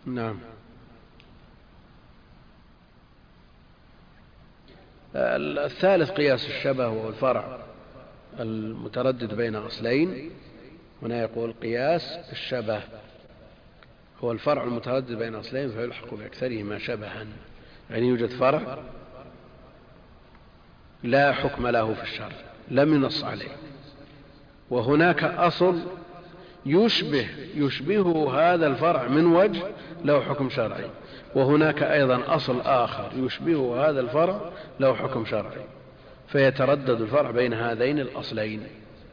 نعم. الثالث قياس الشبه وهو الفرع المتردد بين أصلين. هنا يقول قياس الشبه هو الفرع المتردد بين أصلين فيلحق بأكثرهما شبها، يعني يوجد فرع لا حكم له في الشرع لم ينص عليه، وهناك أصل يشبهه هذا الفرع من وجه له حكم شرعي، وهناك أيضا أصل آخر يشبهه هذا الفرع له حكم شرعي، فيتردد الفرع بين هذين الأصلين.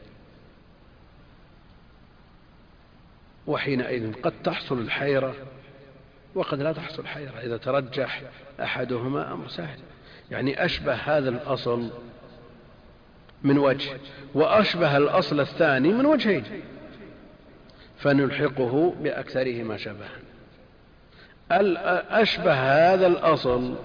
وحينئذ قد تحصل الحيرة وقد لا تحصل حيرة إذا ترجح أحدهما أمر سهل، يعني أشبه هذا الأصل من وجه وأشبه الأصل الثاني من وجهين، فنلحقه بأكثرهما شبها. أشبه هذا الأصل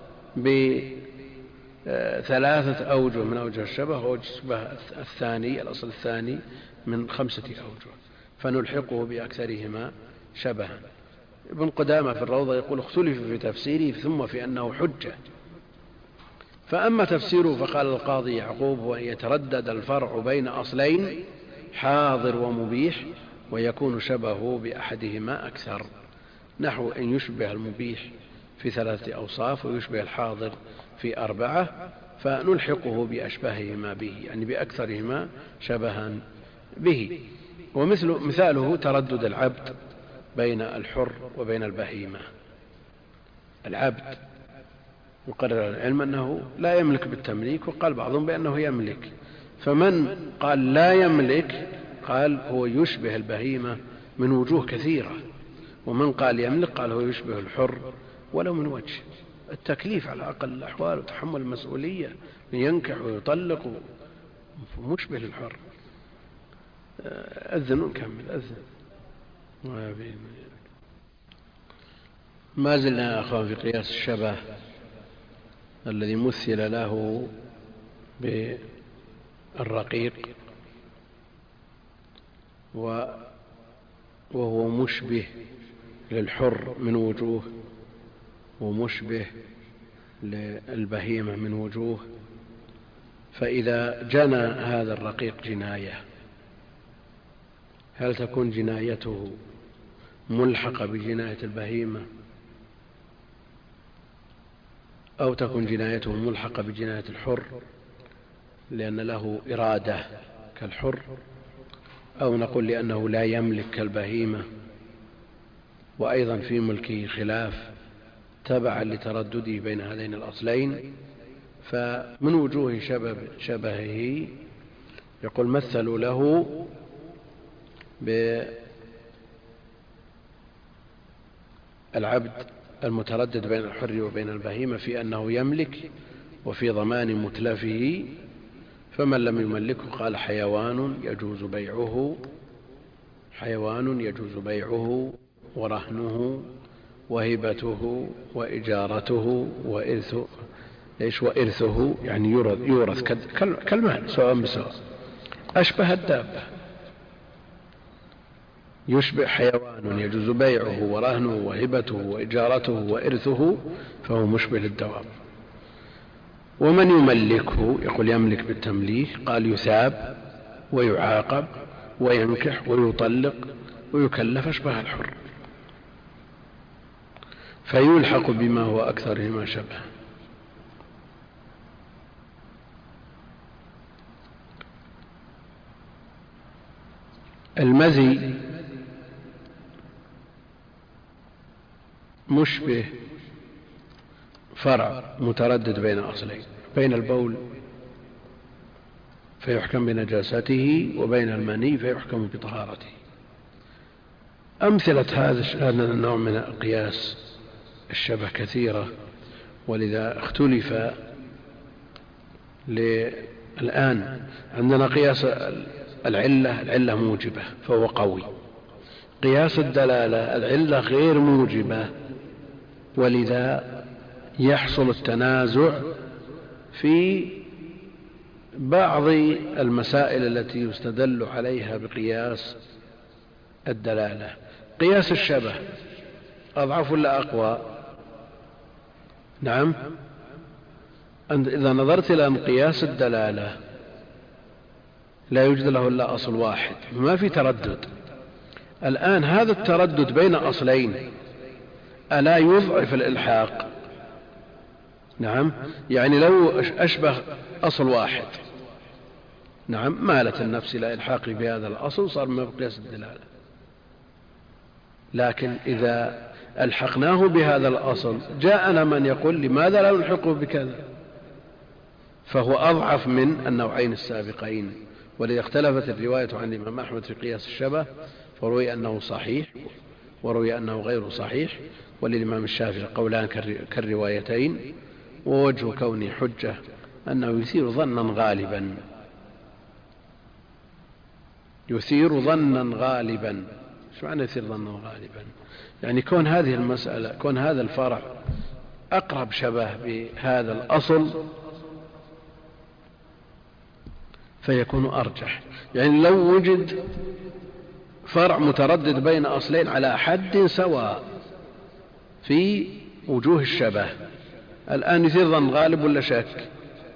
بثلاثة أوجه من أوجه الشبه، وأشبه الثاني الأصل الثاني من 5 أوجه، فنلحقه بأكثرهما شبها. ابن قدامة في الروضة يقول اختلف في تفسيره ثم في أنه حجة. فأما تفسيره فقال القاضي يعقوب هو أن يتردد الفرع بين أصلين حاضر ومبيح ويكون شبهه بأحدهما أكثر، نحو أن يشبه المبيح في 3 أوصاف ويشبه الحاضر في 4، فنلحقه بأشبههما به، يعني بأكثرهما شبها به. ومثاله تردد العبد بين الحر وبين البهيمة. العبد مقرر العلم أنه لا يملك بالتمليك، وقال بعضهم بأنه يملك، فمن قال لا يملك قال هو يشبه البهيمة من وجوه كثيرة، ومن قال يملك قال هو يشبه الحر ولو من وجه التكليف على أقل الأحوال وتحمل المسؤولية، ينكح ويطلق مشبه للحر. أذن ونكمل أذن. ما زلنا يا أخوان في قياس الشبه الذي مثل له بالرقيق، وهو مشبه للحر من وجوه ومشبه للبهيمة من وجوه. فإذا جنى هذا الرقيق جناية، هل تكون جنايته ملحقة بجناية البهيمة أو تكون جنايته ملحقة بجناية الحر لأن له إرادة كالحر، أو نقول لأنه لا يملك كالبهيمة وأيضا في ملكه خلاف تبعا لتردده بين هذين الأصلين. فمن وجوه شبهه يقول مثلوا له بالعبد المتردد بين الحر وبين البهيمة في أنه يملك وفي ضمان متلفه، فمن لم يملكه قال حيوان يجوز بيعه ورهنه وهبته وإجارته وإرثه، يعني يورث كالمال سواء بسواء، أشبه الدابة. يشبه حيوان يجوز بيعه ورهنه وهبته وإجارته وإرثه فهو مشبه للدواب. ومن يملكه يقول يملك بالتمليك قال يثاب ويعاقب وينكح ويطلق ويكلف أشبه الحر، فيلحق بما هو أكثرهما شبه. المزي مشبه فرع متردد بين أصلين، بين البول فيحكم بنجاسته وبين المني فيحكم بطهارته. أمثلة هذا النوع من قياس الشبه كثيرة، ولذا اختلف. الآن عندنا قياس العلة موجبة فهو قوي، قياس الدلالة العلة غير موجبة، ولذا يحصل التنازع في بعض المسائل التي يستدل عليها بقياس الدلالة. قياس الشبه أضعف ولا أقوى؟ نعم، إذا نظرت إلى قياس الدلالة لا يوجد له إلا أصل واحد، ما في تردد. الآن هذا التردد بين أصلين ألا يضعف الإلحاق؟ نعم، يعني لو أشبه أصل واحد، نعم، مالت النفس إلى إلحاقي بهذا الأصل، صار من قياس الدلالة. لكن إذا ألحقناه بهذا الأصل جاءنا من يقول لماذا لا نلحقه بكذا، فهو أضعف من النوعين السابقين. ولذا اختلفت الرواية عن الإمام أحمد في قياس الشبه، فروي أنه صحيح وروي أنه غير صحيح، وللإمام الشافعي قولان كالروايتين، ووجه كونه حجة أنه يثير ظنا غالبا، يثير ظنا غالبا. شو معنى يثير ظنا غالبا؟ يعني كون هذه المسألة، كون هذا الفرع أقرب شبه بهذا الأصل فيكون أرجح. يعني لو وجد فرع متردد بين أصلين على حد سواء في وجوه الشبه، الآن يثير ظن غالب ولا شك؟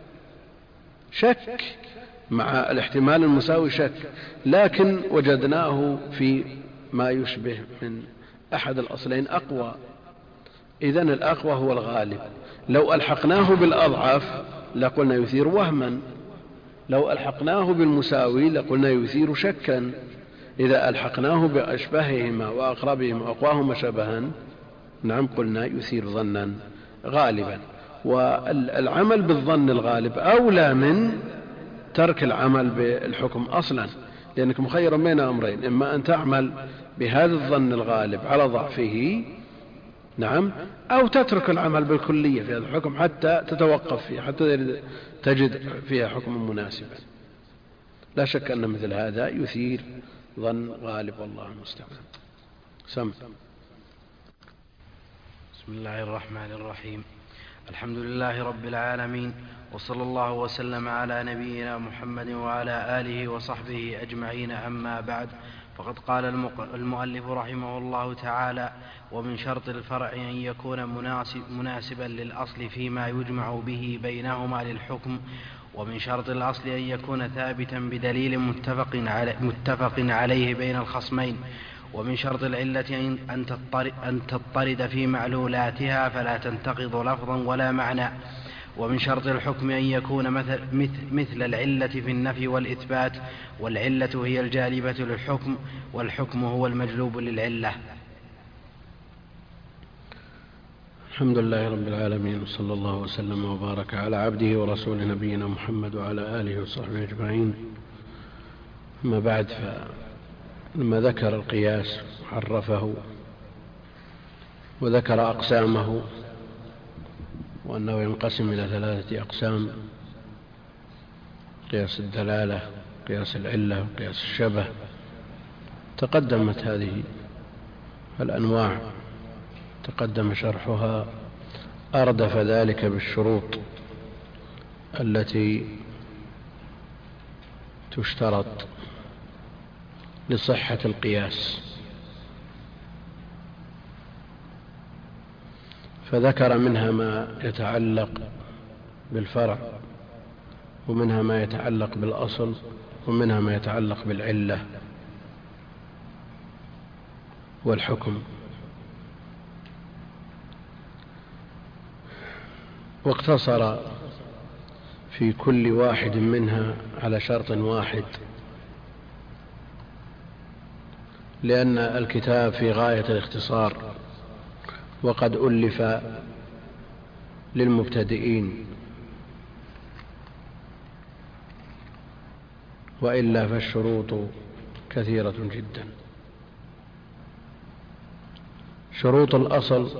شك مع الاحتمال المساوي، شك، لكن وجدناه في ما يشبه من أحد الأصلين أقوى، إذن الأقوى هو الغالب. لو ألحقناه بالأضعف لقلنا يثير وهما، لو ألحقناه بالمساوي لقلنا يثير شكا. إذا ألحقناه بأشبههما وأقربهما وأقواهما شبها، نعم، قلنا يثير ظنا غالبا. والعمل بالظن الغالب أولى من ترك العمل بالحكم أصلا، لأنك مخير بين أمرين: إما أن تعمل بهذا الظن الغالب على ضعفه، نعم، أو تترك العمل بالكلية في هذا الحكم حتى تتوقف فيه، حتى تجد فيها حكم مناسبا. لا شك أن مثل هذا يثير ظن غالب، والله المستعان. سم. بسم الله الرحمن الرحيم. الحمد لله رب العالمين، وصلى الله وسلم على نبينا محمد وعلى آله وصحبه أجمعين. أما بعد، فقد قال المؤلف رحمه الله تعالى: ومن شرط الفرع أن يكون مناسبا للأصل فيما يجمع به بينهما للحكم، ومن شرط الأصل أن يكون ثابتا بدليل متفق عليه بين الخصمين، ومن شرط العلة أن تضطرد في معلولاتها فلا تنتقض لفظا ولا معنى، ومن شرط الحكم أن يكون مثل العلة في النفي والإثبات، والعلة هي الجالبة للحكم، والحكم هو المجلوب للعلة. الحمد لله رب العالمين، وصلى الله وسلم وبارك على عبده ورسوله نبينا محمد وعلى آله وصحبه أجمعين. أما بعد، فلما ذكر القياس عرفه وذكر أقسامه، وأنه ينقسم إلى 3 أقسام: قياس الدلالة، قياس العلة، وقياس الشبه. تقدمت هذه الأنواع، تقدم شرحها، أردف ذلك بالشروط التي تشترط لصحة القياس، فذكر منها ما يتعلق بالفرع، ومنها ما يتعلق بالأصل، ومنها ما يتعلق بالعلة والحكم. واقتصر في كل واحد منها على شرط واحد، لأن الكتاب في غاية الاختصار، وقد ألف للمبتدئين، وإلا فالشروط كثيرة جدا. شروط الأصل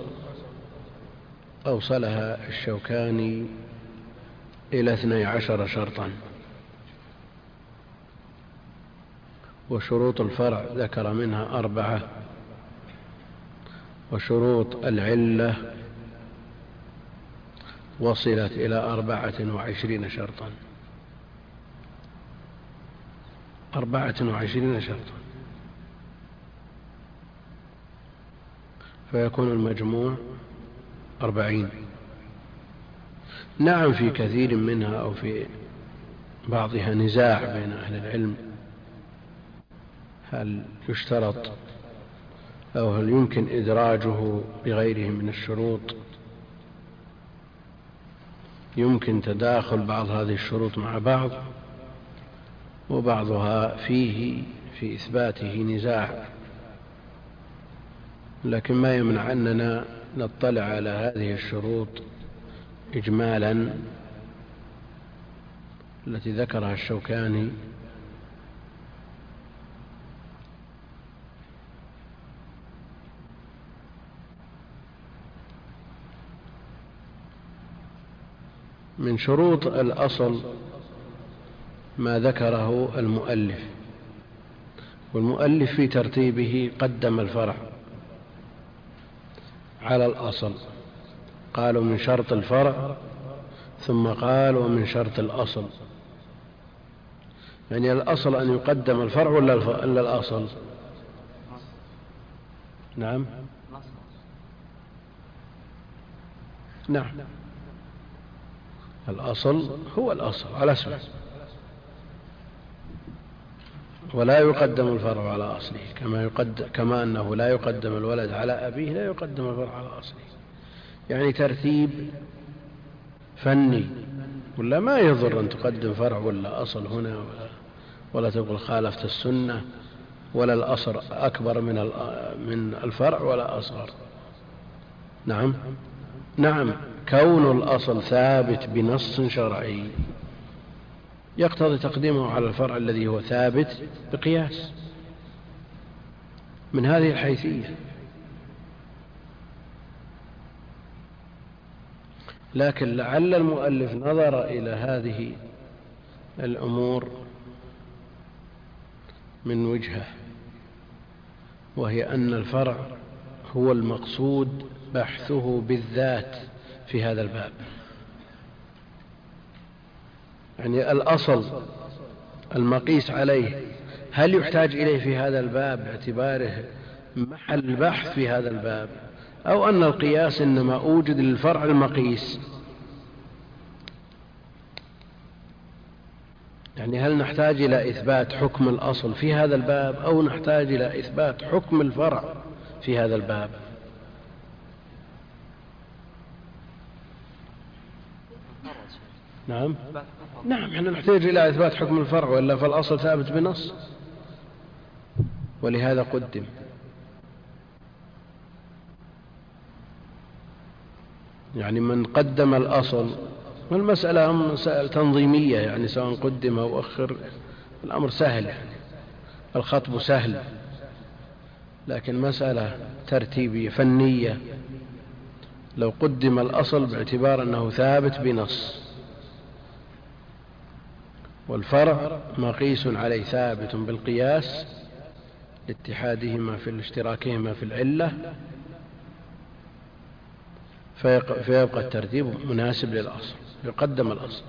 أوصلها الشوكاني إلى 12 شرطا، وشروط الفرع ذكر منها 4، وشروط العلة وصلت إلى 24 شرطا. 24 شرطا. فيكون المجموع 40. نعم، في كثير منها أو في بعضها نزاع بين أهل العلم، هل يشترط أو هل يمكن إدراجه بغيره من الشروط، يمكن تداخل بعض هذه الشروط مع بعض، وبعضها فيه في إثباته نزاع، لكن ما يمنع أننا نطلع على هذه الشروط إجمالا التي ذكرها الشوكاني. من شروط الأصل ما ذكره المؤلف، والمؤلف في ترتيبه قدم الفرع على الأصل، قالوا من شرط الفرع ثم قالوا من شرط الأصل. يعني الأصل أن يقدم الفرع ولا الأصل؟ نعم نعم، الأصل هو الأصل على اسمه، ولا يقدم الفرع على أصله، كما أنه لا يقدم الولد على أبيه لا يقدم الفرع على أصله. يعني ترتيب فني، ولا ما يضر أن تقدم فرع ولا أصل هنا، ولا تقول خالفت السنة، ولا الأصل أكبر من الفرع ولا أصغر. نعم نعم، كون الأصل ثابت بنص شرعي يقتضي تقديمه على الفرع الذي هو ثابت بقياس، من هذه الحيثية. لكن لعل المؤلف نظر إلى هذه الأمور من وجهة، وهي أن الفرع هو المقصود بحثه بالذات في هذا الباب. يعني الأصل المقيس عليه هل يحتاج إليه في هذا الباب باعتباره محل البحث في هذا الباب، أو أن القياس إنما أوجد للفرع المقيس؟ يعني هل نحتاج إلى إثبات حكم الأصل في هذا الباب، أو نحتاج إلى إثبات حكم الفرع في هذا الباب؟ نعم نعم، احنا نحتاج إلى إثبات حكم الفرع، وإلا فالأصل ثابت بنص، ولهذا قدم. يعني من قدم الأصل، والمسألة مسائل تنظيمية، يعني سواء قدم أو أخر الأمر سهل، يعني الخطب سهل، لكن مسألة ترتيبية فنية. لو قدم الأصل باعتبار أنه ثابت بنص، والفرع مقيس عليه ثابت بالقياس لاتحادهما في اشتراكهما في العلة، فيبقى الترتيب مناسب للأصل، يقدم الأصل.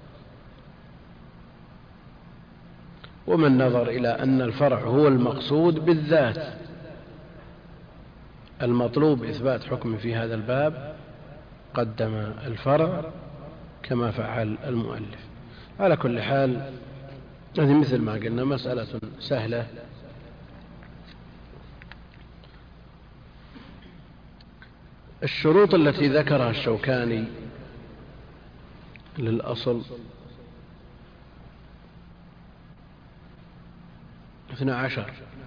ومن نظر إلى أن الفرع هو المقصود بالذات المطلوب إثبات حكم في هذا الباب قدم الفرع كما فعل المؤلف. على كل حال هذه مثل ما قلنا مسألة سهلة. الشروط التي ذكرها الشوكاني للأصل 12.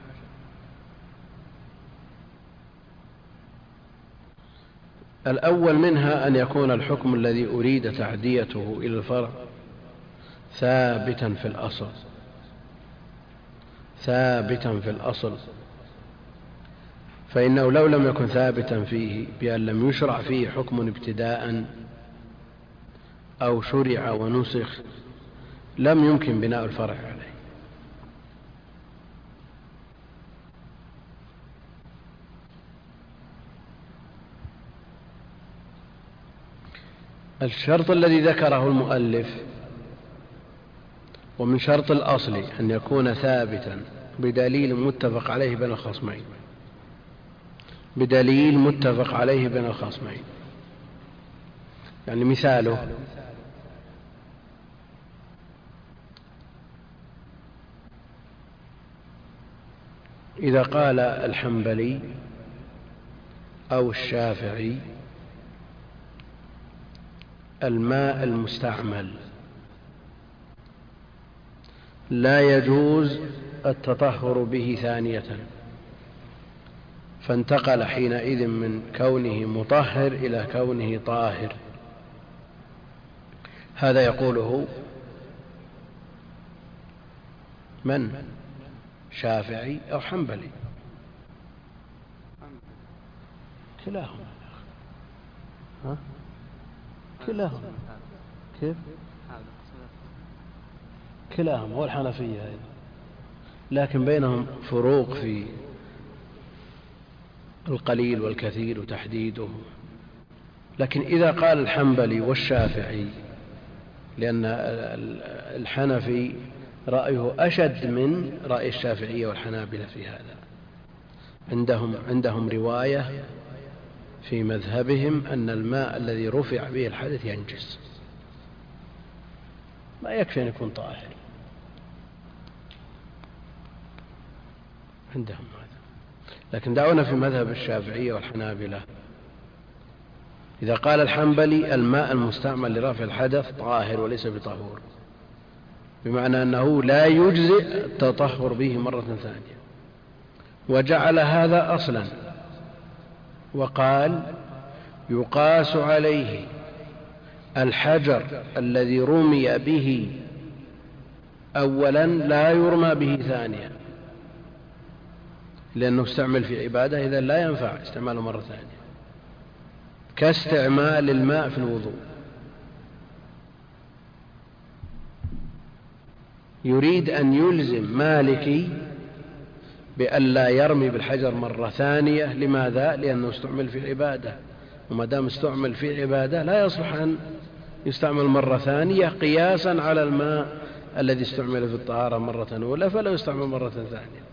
الأول منها أن يكون الحكم الذي أريد تعديته إلى الفرع ثابتا في الأصل، ثابتا في الأصل، فإنه لو لم يكن ثابتا فيه بأن لم يشرع فيه حكم ابتداء أو شرع ونسخ لم يمكن بناء الفرع عليه. الشرط الذي ذكره المؤلف ومن شرط الأصل أن يكون ثابتا بدليل متفق عليه بين الخصمين، بدليل متفق عليه بين الخصمين. يعني مثاله: إذا قال الحنبلي أو الشافعي الماء المستعمل لا يجوز التطهر به ثانية، فانتقل حينئذ من كونه مطهر إلى كونه طاهر، هذا يقوله من؟ شافعي أو حنبلي؟ كلاهما. ها؟ كلاهما. كيف؟ كلاهما، والحنفية أيضا، لكن بينهم فروق في القليل والكثير وتحديده. لكن إذا قال الحنبلي والشافعي، لأن الحنفي رأيه أشد من رأي الشافعية والحنابلة في هذا، عندهم رواية في مذهبهم أن الماء الذي رفع به الحدث ينجس، ما يكفي أن يكون طاهر، عندهم هذا. لكن دعونا في مذهب الشافعية والحنابلة، إذا قال الحنبلي الماء المستعمل لرفع الحدث طاهر وليس بطهور، بمعنى أنه لا يجزئ التطهر به مرة ثانية، وجعل هذا أصلا، وقال يقاس عليه الحجر الذي رمي به أولا لا يرمى به ثانيا، لأنه استعمل في عبادة، إذا لا ينفع استعماله مرة ثانية، كاستعمال الماء في الوضوء. يريد أن يلزم مالكي بأن لا يرمي بالحجر مرة ثانية. لماذا؟ لأنه استعمل في عبادة، وما دام استعمل في عبادة لا يصلح أن يستعمل مرة ثانية، قياسا على الماء الذي استعمل في الطهارة مرة أولى فلا يستعمل مرة ثانية.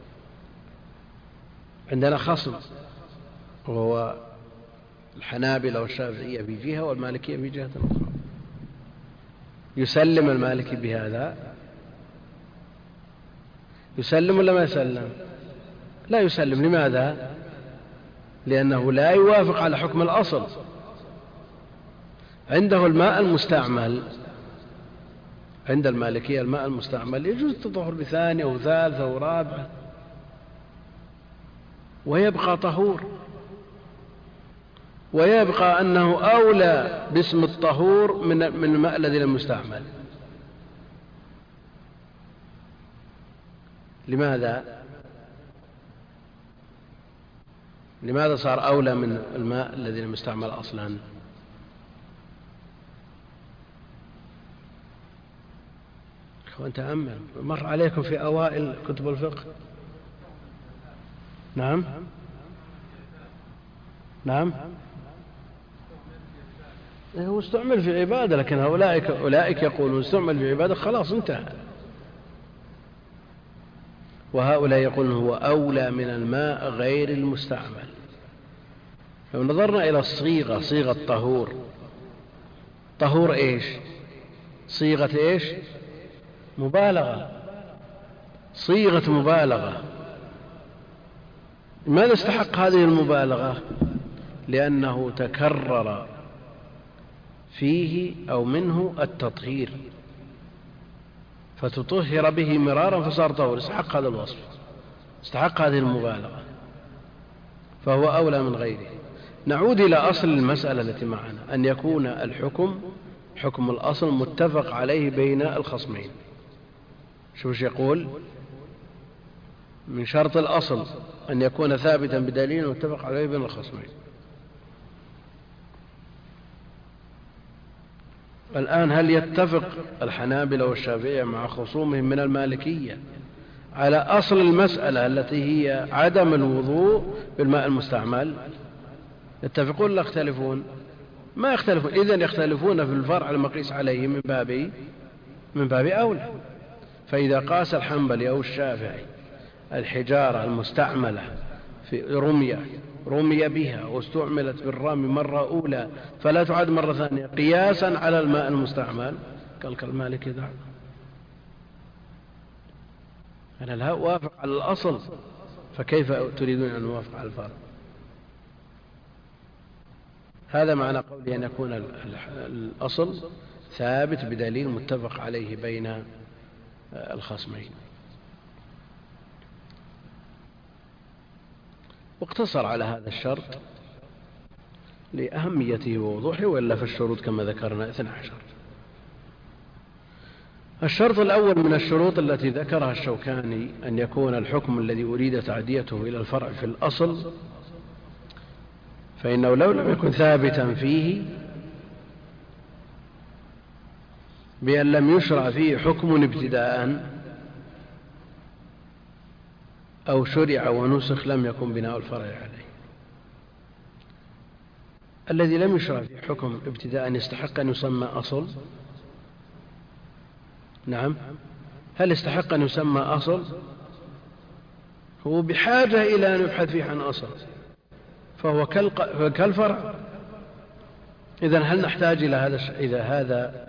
عندنا خصم، وهو الحنابلة والشافعية في جهة والمالكية في جهة أخرى. يسلم المالكي بهذا؟ يسلم ولا ما يسلم؟ لا يسلم. لماذا؟ لأنه لا يوافق على حكم الأصل. عنده الماء المستعمل، عند المالكية الماء المستعمل يجوز التطهر بثانية وثالثة ورابعة ويبقى طهور، ويبقى أنه أولى باسم الطهور من الماء الذي لم يستعمل. لماذا صار أولى من الماء الذي لم يستعمل أصلا؟ أخوان تأمل، مر عليكم في أوائل كتب الفقه. نعم هو استعمل في عبادة، لكن أولئك يقولون استعمل في عبادة خلاص انتهى، وهؤلاء يقولون هو أولى من الماء غير المستعمل. لو نظرنا إلى الصيغة، صيغة طهور إيش؟ صيغة إيش؟ مبالغة، صيغة مبالغة. لماذا استحق هذه المبالغة؟ لأنه تكرر فيه أو منه التطهير، فتطهر به مرارا فصار طهور، استحق هذا الوصف، استحق هذه المبالغة، فهو أولى من غيره. نعود إلى أصل المسألة التي معنا، أن يكون الحكم حكم الأصل متفق عليه بين الخصمين. شوف يقول: من شرط الأصل أن يكون ثابتا بدليل متفق عليه بين الخصمين. الآن هل يتفق الحنابلة والشافعية مع خصومهم من المالكية على أصل المسألة التي هي عدم الوضوء بالماء المستعمل؟ يتفقون ولا يختلفون؟ ما يختلفون. إذن يختلفون في الفرع المقيس عليه من باب أولى. فإذا قاس الحنبلي أو الشافعي الحجارة المستعملة في رمية رمي بها واستعملت بالرامي مرة أولى فلا تعاد مرة ثانية قياسا على الماء المستعمل، قال كالمالك دع. أنا لا أوافق على الأصل، فكيف تريدون أن نوافق على الفرع؟ هذا معنى قولي أن يكون الأصل ثابت بدليل متفق عليه بين الخصمين. واقتصر على هذا الشرط لأهميته ووضوحه، وإلا في الشروط كما ذكرنا 12. الشرط الأول من الشروط التي ذكرها الشوكاني أن يكون الحكم الذي أريد تعديته إلى الفرع في الأصل، فإنه لو لم يكن ثابتا فيه بأن لم يشرع فيه حكم ابتداء أو شرع ونسخ لم يكن بناء الفرع عليه. الذي لم يشرع فيه حكم ابتداء يستحق أن يسمى أصل؟ نعم. هل يستحق أن يسمى أصل؟ هو بحاجة إلى أن يبحث فيه عن أصل، فهو كالفرع. إذن هل نحتاج إلى هذا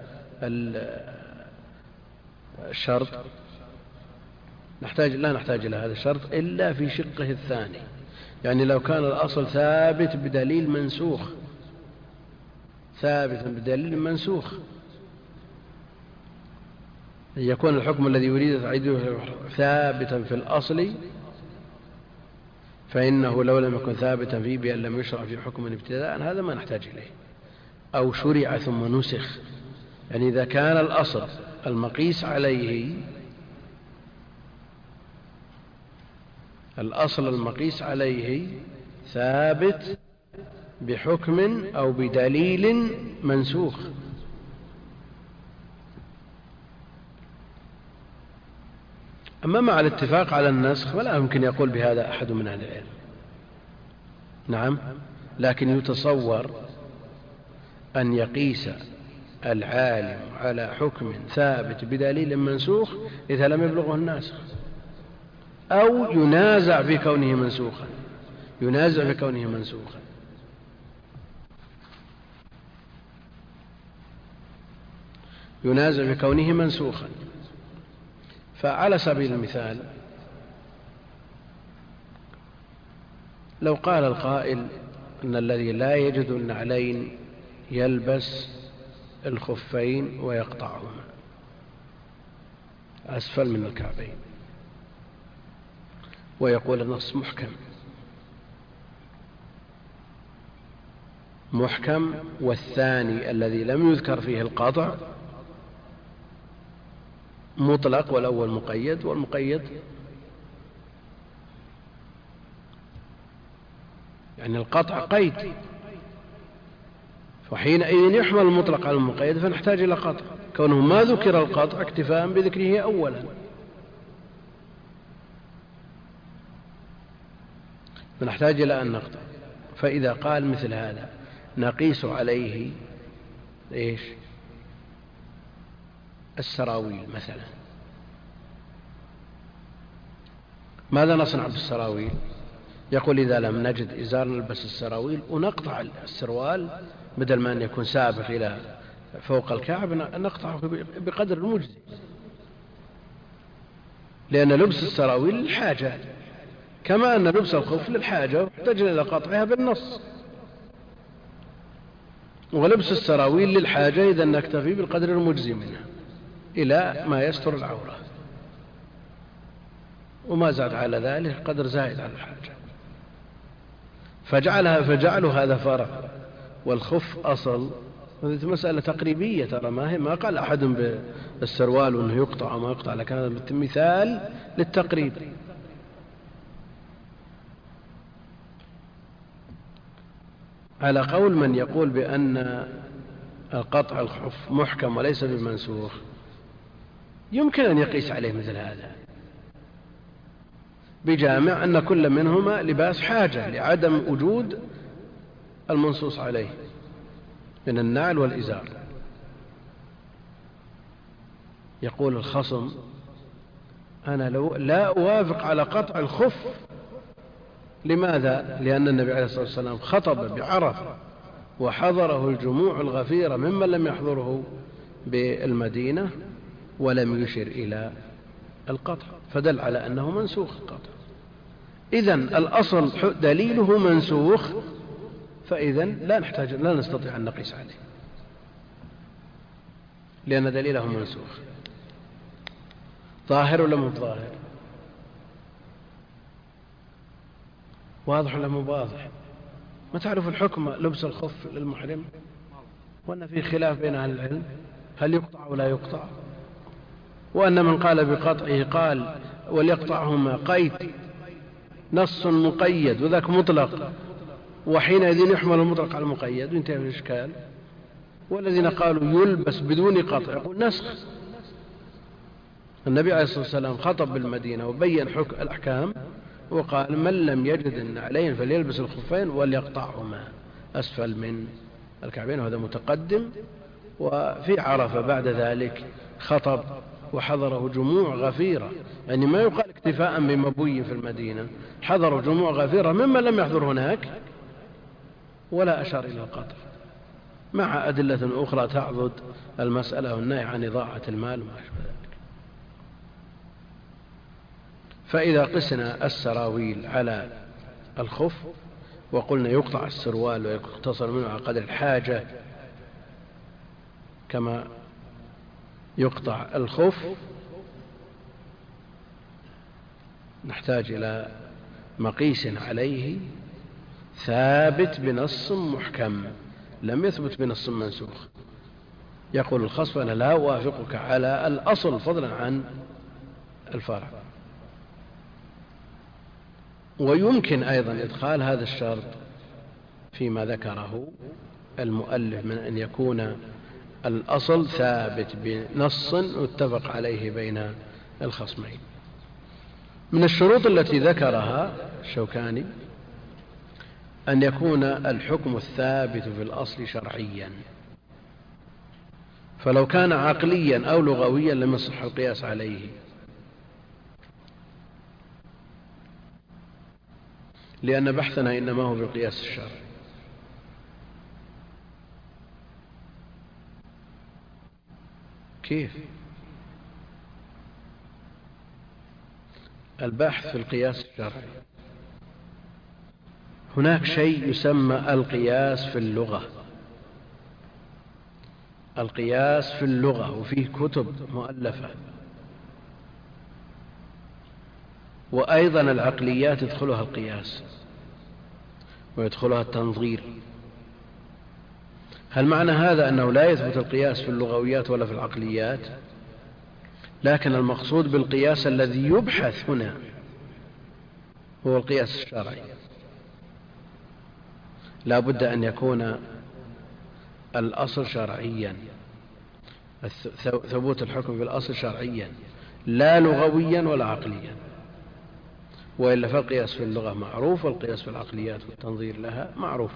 الشرط؟ لا نحتاج إلى هذا الشرط إلا في شقه الثاني، يعني لو كان الأصل ثابت بدليل منسوخ، يكون الحكم الذي يريد تعييده ثابتا في الأصل، فإنه لو لم يكن ثابتا فيه بأن لم يشرع في حكم ابتداء هذا ما نحتاج إليه. أو شرع ثم نسخ، يعني إذا كان الأصل المقيس عليه ثابت بحكم أو بدليل منسوخ. أما مع الاتفاق على النسخ فلا يمكن يقول بهذا أحد من أهل العلم. نعم، لكن يتصور أن يقيس العالم على حكم ثابت بدليل منسوخ إذا لم يبلغه الناسخ، أو ينازع في كونه منسوخا. فعلى سبيل المثال لو قال القائل أن الذي لا يجد النعلين يلبس الخفين ويقطعهما أسفل من الكعبين، ويقول النص محكم، والثاني الذي لم يذكر فيه القطع مطلق والأول مقيد، والمقيد يعني القطع قيد، وحينئذ يحمل المطلق على المقيد فنحتاج إلى قطع، كونه ما ذكر القطع اكتفاء بذكره أولا، فنحتاج إلى أن نقطع. فإذا قال مثل هذا نقيس عليه إيش؟ السراويل مثلا. ماذا نصنع بالسراويل؟ يقول إذا لم نجد إزار نلبس السراويل ونقطع السروال، بدل ما أن يكون سابق إلى فوق الكعب نقطعه بقدر المجزي، لأن لبس السراويل للحاجة كما أن لبس الخف للحاجة يحتاج إلى قطعها بالنص، ولبس السراويل للحاجة إذا نكتفي بالقدر المجزي منها إلى ما يستر العورة، وما زاد على ذلك قدر زائد على الحاجة، فجعلوا هذا فرع والخف أصل. هذه مسألة تقريبية ترى، ما قال أحد بالسروال أنه يقطع وما يقطع، لكن هذا مثال للتقريب. على قول من يقول بأن القطع الخف محكم وليس بمنسوخ، يمكن أن يقيس عليه مثل هذا بجامع أن كل منهما لباس حاجة لعدم وجود المنصوص عليه من النعل والإزار. يقول الخصم أنا لا أوافق على قطع الخف لماذا؟ لأن النبي عليه الصلاة والسلام خطب بعرفة وحضره الجموع الغفيرة ممن لم يحضره بالمدينة ولم يشر إلى القطع، فدل على أنه منسوخ القطع. إذن الأصل دليله منسوخ، فإذن لا نستطيع أن نقيس عليه لأن دليله منسوخ. ظاهر ولا مو ظاهر؟ واضح ولا مو واضح؟ ما تعرف الحكم لبس الخف للمحرم، وأن في خلاف بين أهل العلم هل يقطع ولا يقطع، وأن من قال بقطعه قال وليقطعهما قيد نص مقيد وذاك مطلق، وحينئذ يحمل المطلق على المقيد وانتهى الإشكال. والذين قالوا يلبس بدون قطع يقول نسخ. النبي عليه الصلاة والسلام خطب بالمدينة وبين حكم الأحكام وقال من لم يجد النعلين فليلبس الخفين وليقطعهما أسفل من الكعبين، وهذا متقدم. وفي عرفة بعد ذلك خطب وحضره جموع غفيرة، يعني ما يقال اكتفاء بمبوي في المدينة، حضروا جموع غفيرة ممن لم يحضر هناك ولا أشار إلى القطع، مع أدلة أخرى تعضد المسألة والنهي عن إضاعة المال وما أشبه ذلك. فإذا قسنا السراويل على الخف وقلنا يقطع السروال ويقتصر منه على قدر الحاجة كما يقطع الخف، نحتاج إلى مقيس عليه ثابت بنص محكم لم يثبت بنص منسوخ. يقول الخصم أنا لا أوافقك على الأصل فضلا عن الفرع. ويمكن أيضا إدخال هذا الشرط فيما ذكره المؤلف من أن يكون الأصل ثابت بنص اتفق عليه بين الخصمين. من الشروط التي ذكرها الشوكاني أن يكون الحكم الثابت في الأصل شرعيا، فلو كان عقليا أو لغويا لم يصح القياس عليه، لأن بحثنا إنما هو بالقياس الشرعي. كيف؟ البحث في القياس الشرعي. هناك شيء يسمى القياس في اللغة، القياس في اللغة، وفيه كتب مؤلفة، وأيضا العقليات يدخلها القياس ويدخلها التنظير. هل معنى هذا أنه لا يثبت القياس في اللغويات ولا في العقليات؟ لكن المقصود بالقياس الذي يبحث هنا هو القياس الشرعي. لا بد أن يكون الأصل شرعيا، ثبوت الحكم بالأصل شرعيا لا لغويا ولا عقليا، وإلا فالقياس في اللغة معروف والقياس في العقليات والتنظير لها معروف.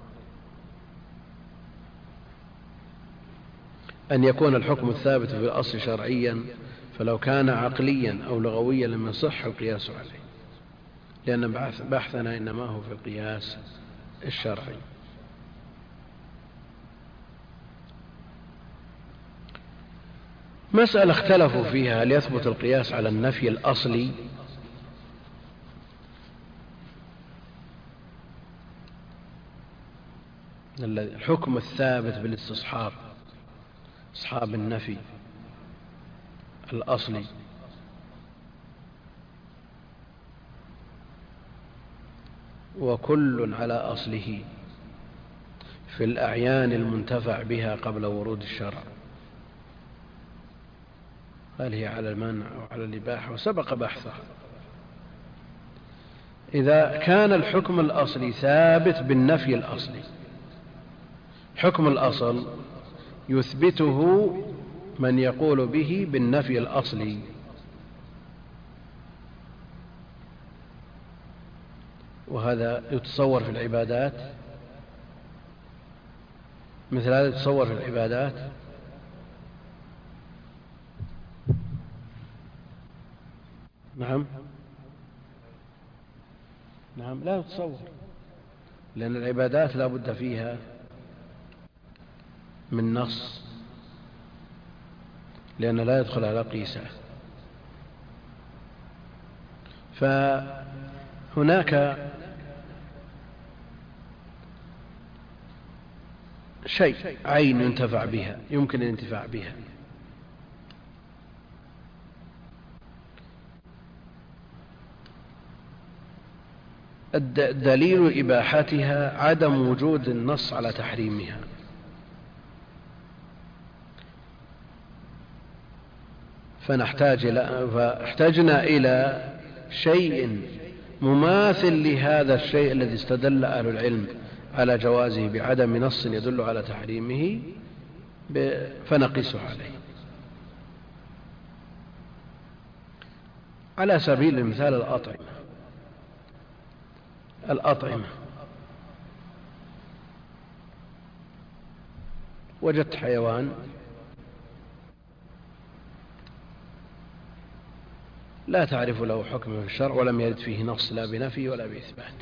أن يكون الحكم الثابت في الأصل شرعيا، فلو كان عقليا أو لغويا لم يصح القياس عليه، لأن بحثنا إنما هو في القياس الشرعي. مسألة اختلفوا فيها هل يثبت القياس على النفي الأصلي الحكم الثابت بالاستصحاب، استصحاب النفي الأصلي، وكل على أصله في الأعيان المنتفع بها قبل ورود الشرع، هل هي على المنع أو على الإباحة، وسبق بحثها. إذا كان الحكم الأصلي ثابت بالنفي الأصلي، حكم الأصل يثبته من يقول به بالنفي الأصلي، وهذا يتصور في العبادات، مثل هذا يتصور في العبادات. نعم، نعم لا يتصور، لأن العبادات لا بد فيها من نص، لأن لا يدخل على قيسه. فهناك شيء عين ينتفع بها، يمكن الانتفاع بها، دليل إباحتها عدم وجود النص على تحريمها. فاحتجنا إلى شيء مماثل لهذا الشيء الذي استدل أهل العلم على جوازه بعدم نص يدل على تحريمه فنقيسه عليه. على سبيل المثال الأطعمة، وجدت حيوان لا تعرف له حكم في الشرع ولم يرد فيه نص لا بنفي ولا بإثبات،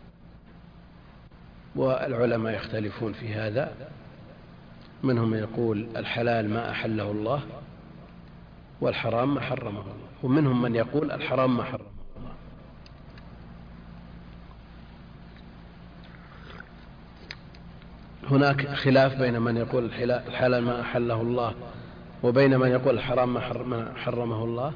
والعلماء يختلفون في هذا، منهم من يقول الحلال ما أحله الله والحرام ما حرمه الله، ومنهم من يقول الحرام ما حرمه الله. هناك خلاف بين من يقول الحلال ما أحله الله وبين من يقول الحرام ما حرمه الله.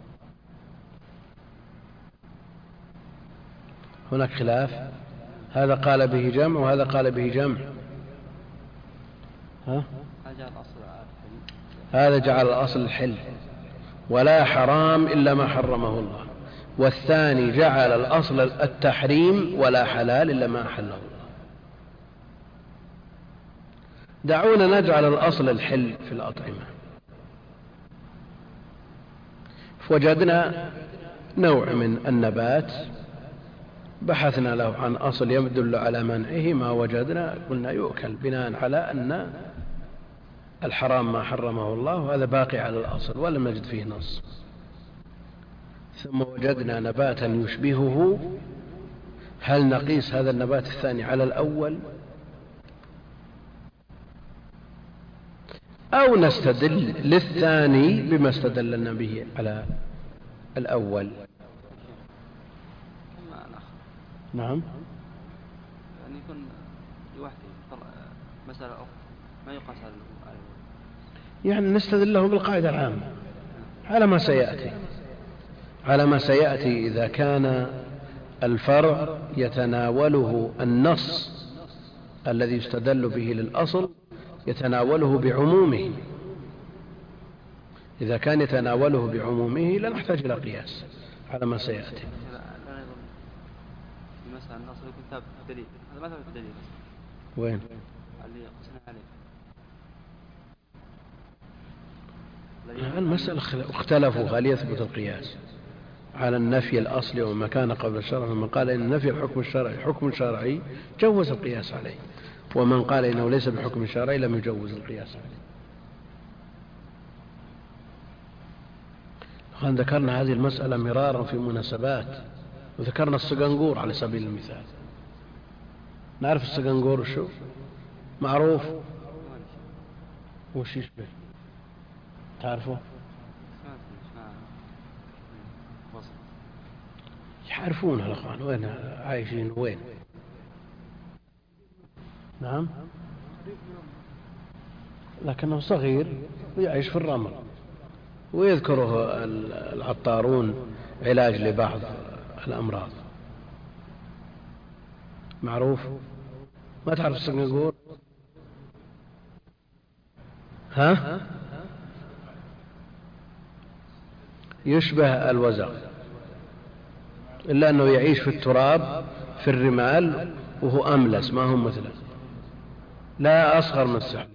هناك خلاف، هذا قال به جمع وهذا قال به جمع. هذا جعل الأصل الحل ولا حرام إلا ما حرمه الله، والثاني جعل الأصل التحريم ولا حلال إلا ما أحله الله. دعونا نجعل الأصل الحل في الأطعمة. فوجدنا نوع من النبات بحثنا له عن أصل يدل على منعه، ما وجدنا قلنا يؤكل بناء على أن الحرام ما حرمه الله، وهذا باقي على الأصل ولم نجد فيه نص. ثم وجدنا نباتا يشبهه، هل نقيس هذا النبات الثاني على الأول أو نستدل للثاني بما استدلنا به على الأول؟ نعم، يعني يكون لوحده مسألة أخرى ما يقاس على يعني نستدل له بالقاعدة العامة على ما سيأتي إذا كان الفرع يتناوله النص الذي يستدل به للأصل يتناوله بعمومه. إذا كان يتناوله بعمومه لا نحتاج إلى قياس على ما سيأتي. مثلا النصر يكون ثابت الدليل، هذا ما ثابت الدليل. وين؟ اللي قسنا عليه. المسألة اختلفوا هل يثبت القياس على النفي الأصلي وما كان قبل الشرع، ومن قال إن نفي الحكم الشرعي حكم شرعي جوز القياس عليه، ومن قال إنه ليس بحكم شرعي لم يجوز القياس عليه. ذكرنا هذه المسألة مرارا في مناسبات، وذكرنا السقنقور على سبيل المثال. نعرف السقنقور وشو معروف، وش يشبه؟ تعرفه؟ يعرفونها الأخوان، وين عايشين وين؟ نعم، لكنه صغير ويعيش في الرمل، ويذكره العطارون علاج لبعض الأمراض. معروف؟ ما تعرف السقنقور؟ ها؟ يشبه الوزغ إلا أنه يعيش في التراب في الرمال، وهو أملس ما هو مثله، لا أصغر من السحلية.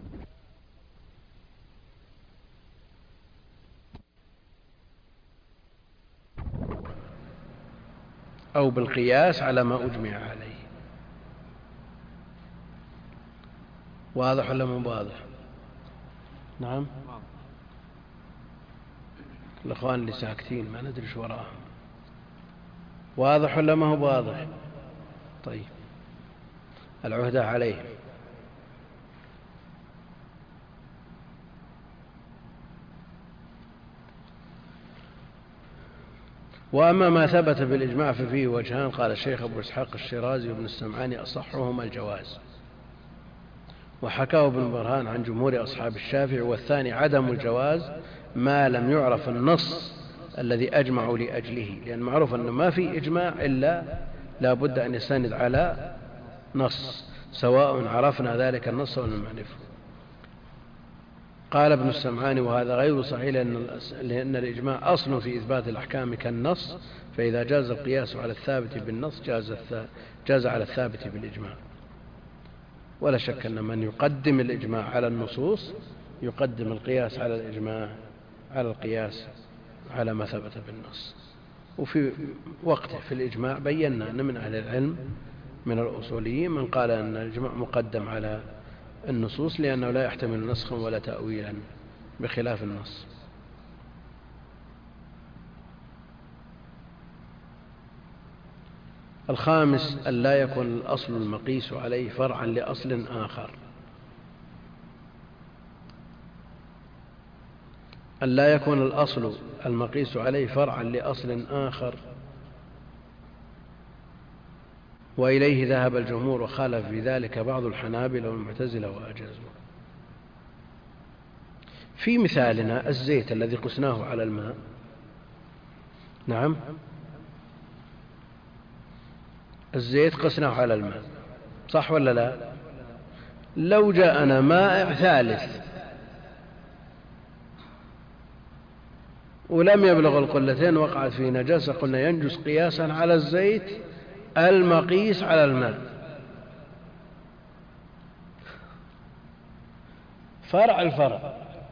أو بالقياس على ما أجمع عليه. واضح ولا مو واضح؟ نعم، الأخوان اللي ساكتين ما ندري شو وراهم. واضح ولا ما هو واضح؟ طيب، العهدة عليه. وأما ما ثبت بالإجماع ففيه وجهان، قال الشيخ أبو إسحاق الشيرازي وابن السمعاني أصحهما الجواز، وحكاه ابن برهان عن جمهور أصحاب الشافعي، والثاني عدم الجواز ما لم يعرف النص الذي أجمعوا لأجله، لأن معروف أنه ما في إجماع إلا لا بد أن يستند على نص، سواء عرفنا ذلك النص أو لم نعرفه. قال ابن السمعاني وهذا غير صحيح، لأن الإجماع أصل في إثبات الأحكام كالنص، فإذا جاز القياس على الثابت بالنص جاز على الثابت بالإجماع. ولا شك أن من يقدم الإجماع على النصوص يقدم القياس على الإجماع على القياس على ما ثبت بالنص. وفي وقته في الإجماع بينا أن من أهل العلم من الأصوليين من قال أن الإجماع مقدم على النصوص لأنه لا يحتمل نسخا ولا تأويلا بخلاف النص. الخامس أن لا يكون الأصل المقيس عليه فرعا لأصل آخر، أن لا يكون الأصل المقيس عليه فرعا لأصل آخر، وإليه ذهب الجمهور، وخالف في ذلك بعض الحنابلة والمعتزلة وأجازوا. في مثالنا الزيت الذي قسناه على الماء، نعم، الزيت قسناه على الماء، صح ولا لا؟ لو جاءنا ماء ثالث ولم يبلغ القلتين وقعت فيه نجاسة، قلنا ينجس قياسا على الزيت المقيس على الماء. فرع الفرع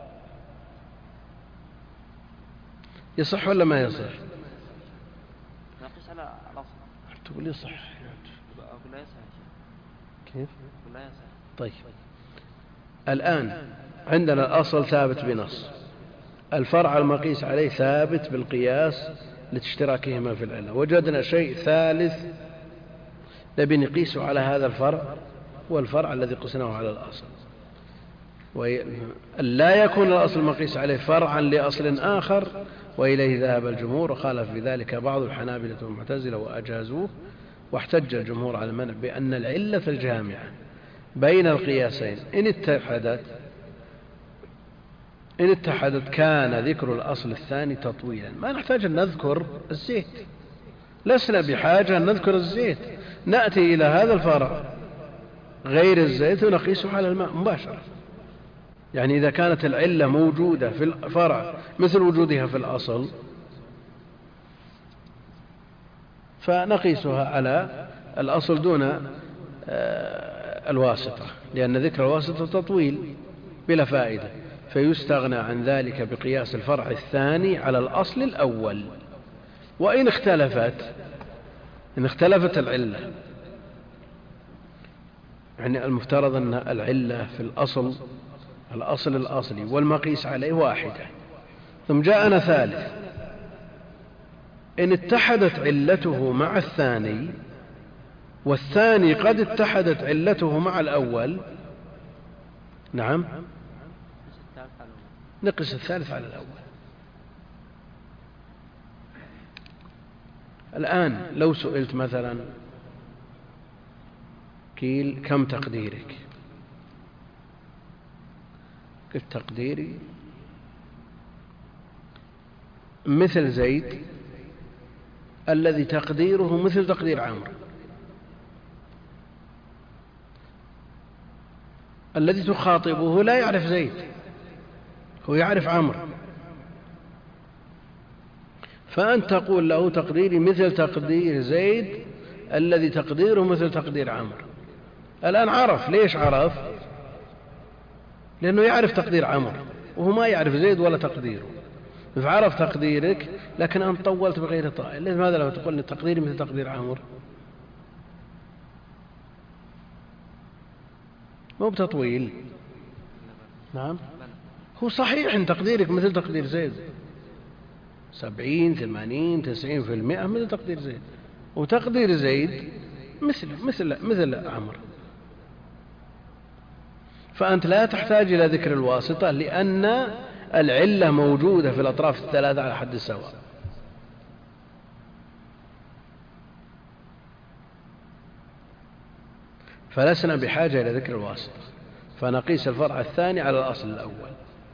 يصح ولا ما يصح؟ نقيس على الأصل. تقول يصح؟ أقول لا يصح. كيف؟ أقول لا يصح. طيب، الآن عندنا الأصل ثابت بنص، الفرع المقيس عليه ثابت بالقياس لاشتراكهما في العلة، وجدنا شيء ثالث نبي نقيسه على هذا الفرع والفرع الذي قسناه على الأصل، لا يكون الأصل المقيس عليه فرعا لأصل آخر، وإليه ذهب الجمهور، وخالف في ذلك بعض الحنابلة والمعتزلة وأجازوه. واحتج الجمهور على المنع بأن العلة الجامعة بين القياسين إن اتحدت كان ذكر الأصل الثاني تطويلا. ما نحتاج أن نذكر الزيت، لسنا بحاجة أن نذكر الزيت، نأتي إلى هذا الفرع غير الزيت ونقيسه على الماء مباشرة. يعني إذا كانت العلة موجودة في الفرع مثل وجودها في الأصل فنقيسها على الأصل دون الواسطة، لأن ذكر الواسطة تطويل بلا فائدة، فيستغنى عن ذلك بقياس الفرع الثاني على الأصل الأول. وإن اختلفت العلة، يعني المفترض أن العلة في الأصل الأصلي والمقيس عليه واحدة، ثم جاءنا ثالث، إن اتحدت علته مع الثاني والثاني قد اتحدت علته مع الأول، نعم، نقص الثالث على الأول. الآن لو سئلت مثلا قيل كم تقديرك؟ قلت تقديري مثل زيد الذي تقديره مثل تقدير عمرو، الذي تخاطبه لا يعرف زيد، هو يعرف عمرو، فأنت تقول له تقديري مثل تقدير زيد الذي تقديره مثل تقدير عمرو. الآن عرف. ليش عرف؟ لأنه يعرف تقدير عمرو وهو ما يعرف زيد ولا تقديره، فعرف تقديرك لكن أنت طولت بغير طائل. لماذا لما تقول تقديري مثل تقدير عمرو؟ مو بتطويل. نعم، هو صحيح ان تقديرك مثل تقدير زيد 70 80 90% مثل تقدير زيد، وتقدير زيد مثل عمرو. فأنت لا تحتاج إلى ذكر الواسطة لأن العلة موجودة في الأطراف الثلاثة على حد سواء. فلسنا بحاجة إلى ذكر الواسطة، فنقيس الفرع الثاني على الأصل الأول.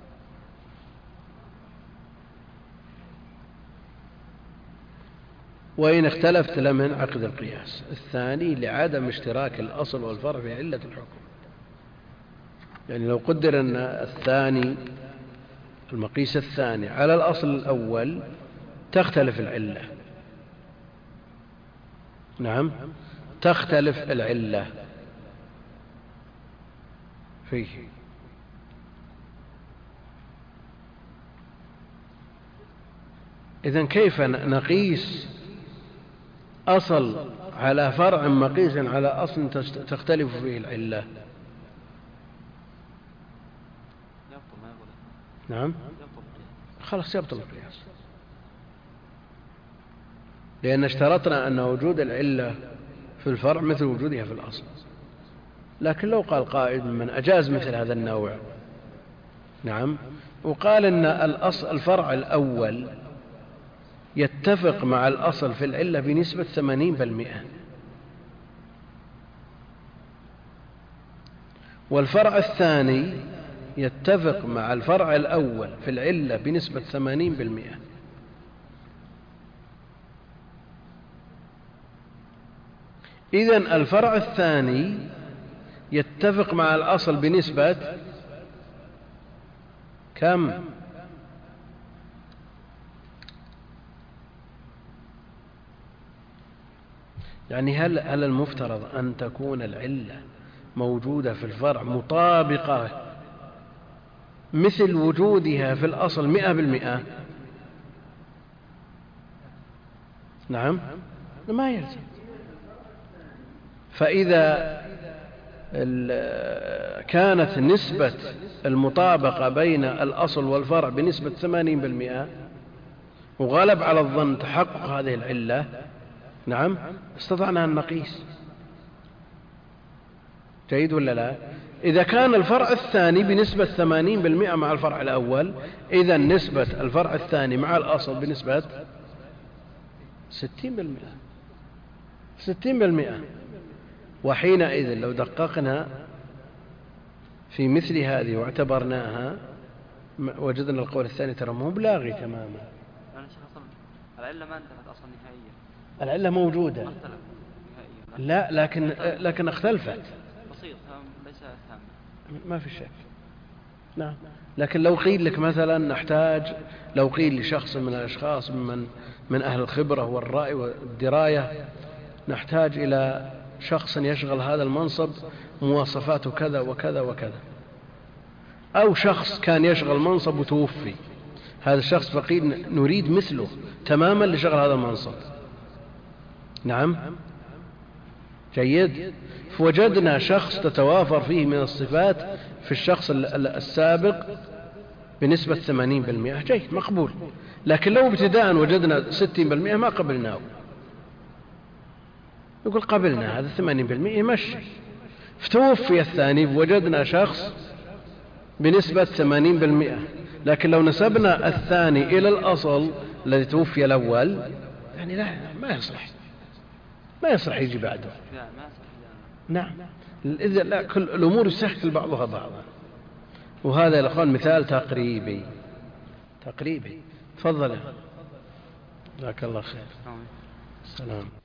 وإن اختلفت لم ينعقد القياس الثاني لعدم اشتراك الأصل والفرع في علة الحكم. يعني لو قدر أن الثاني المقيس الثاني على الأصل الأول تختلف العلة. نعم، تختلف العلة فيه. إذن كيف نقيس أصل على فرع مقيس على أصل تختلف فيه العلة؟ نعم، خلاص يبطل القياس، لأن اشترطنا أن وجود العلة في الفرع مثل وجودها في الأصل. لكن لو قال قائل من أجاز مثل هذا النوع، نعم، وقال أن الفرع الأول يتفق مع الأصل في العلة بنسبة 80%، والفرع الثاني يتفق مع الفرع الأول في العلة بنسبة 80%، إذن الفرع الثاني يتفق مع الأصل بنسبة كم؟ يعني هل المفترض أن تكون العلة موجودة في الفرع مطابقة مثل وجودها في الأصل 100%؟ نعم، ما يلزم. فإذا كانت نسبة المطابقة بين الأصل والفرع بنسبة 80% وغلب على الظن تحقق هذه العلة، نعم، استطعنا أن نقيس. جيد ولا لا؟ إذا كان الفرع الثاني بنسبة 80% مع الفرع الأول، إذا نسبة الفرع الثاني مع الأصل بنسبة 60%. وحينئذ لو دققنا في مثل هذه واعتبرناها وجدنا القول الثاني ترى مو بلاغي تماما. العلة ما انتهت أصلا نهائيا، العلة موجودة، لا لكن اختلفت بسيط، ليس تام، ما في شك. نعم، لكن لو قيل لك مثلا لو قيل لشخص من الأشخاص من أهل الخبرة والرأي والدراية نحتاج إلى شخص يشغل هذا المنصب مواصفاته كذا وكذا وكذا، أو شخص كان يشغل منصب وتوفي، هذا الشخص فقير نريد مثله تماما لشغل هذا المنصب. نعم، جيد. فوجدنا شخص تتوافر فيه من الصفات في الشخص السابق بنسبة 80%، جيد، مقبول. لكن لو ابتداء وجدنا 60% ما قبلناه، يقول قبلنا هذا 80% يمشي. فتوفي الثاني وجدنا شخص بنسبة 80%، لكن لو نسبنا الثاني إلى الأصل الذي توفي الأول، يعني لا، ما يصلح يجي بعده. نعم، إذا لا، كل الأمور يستحكل بعضها بعضا. وهذا يا أخوان مثال تقريبي. تفضل. جزاك الله خير. السلام.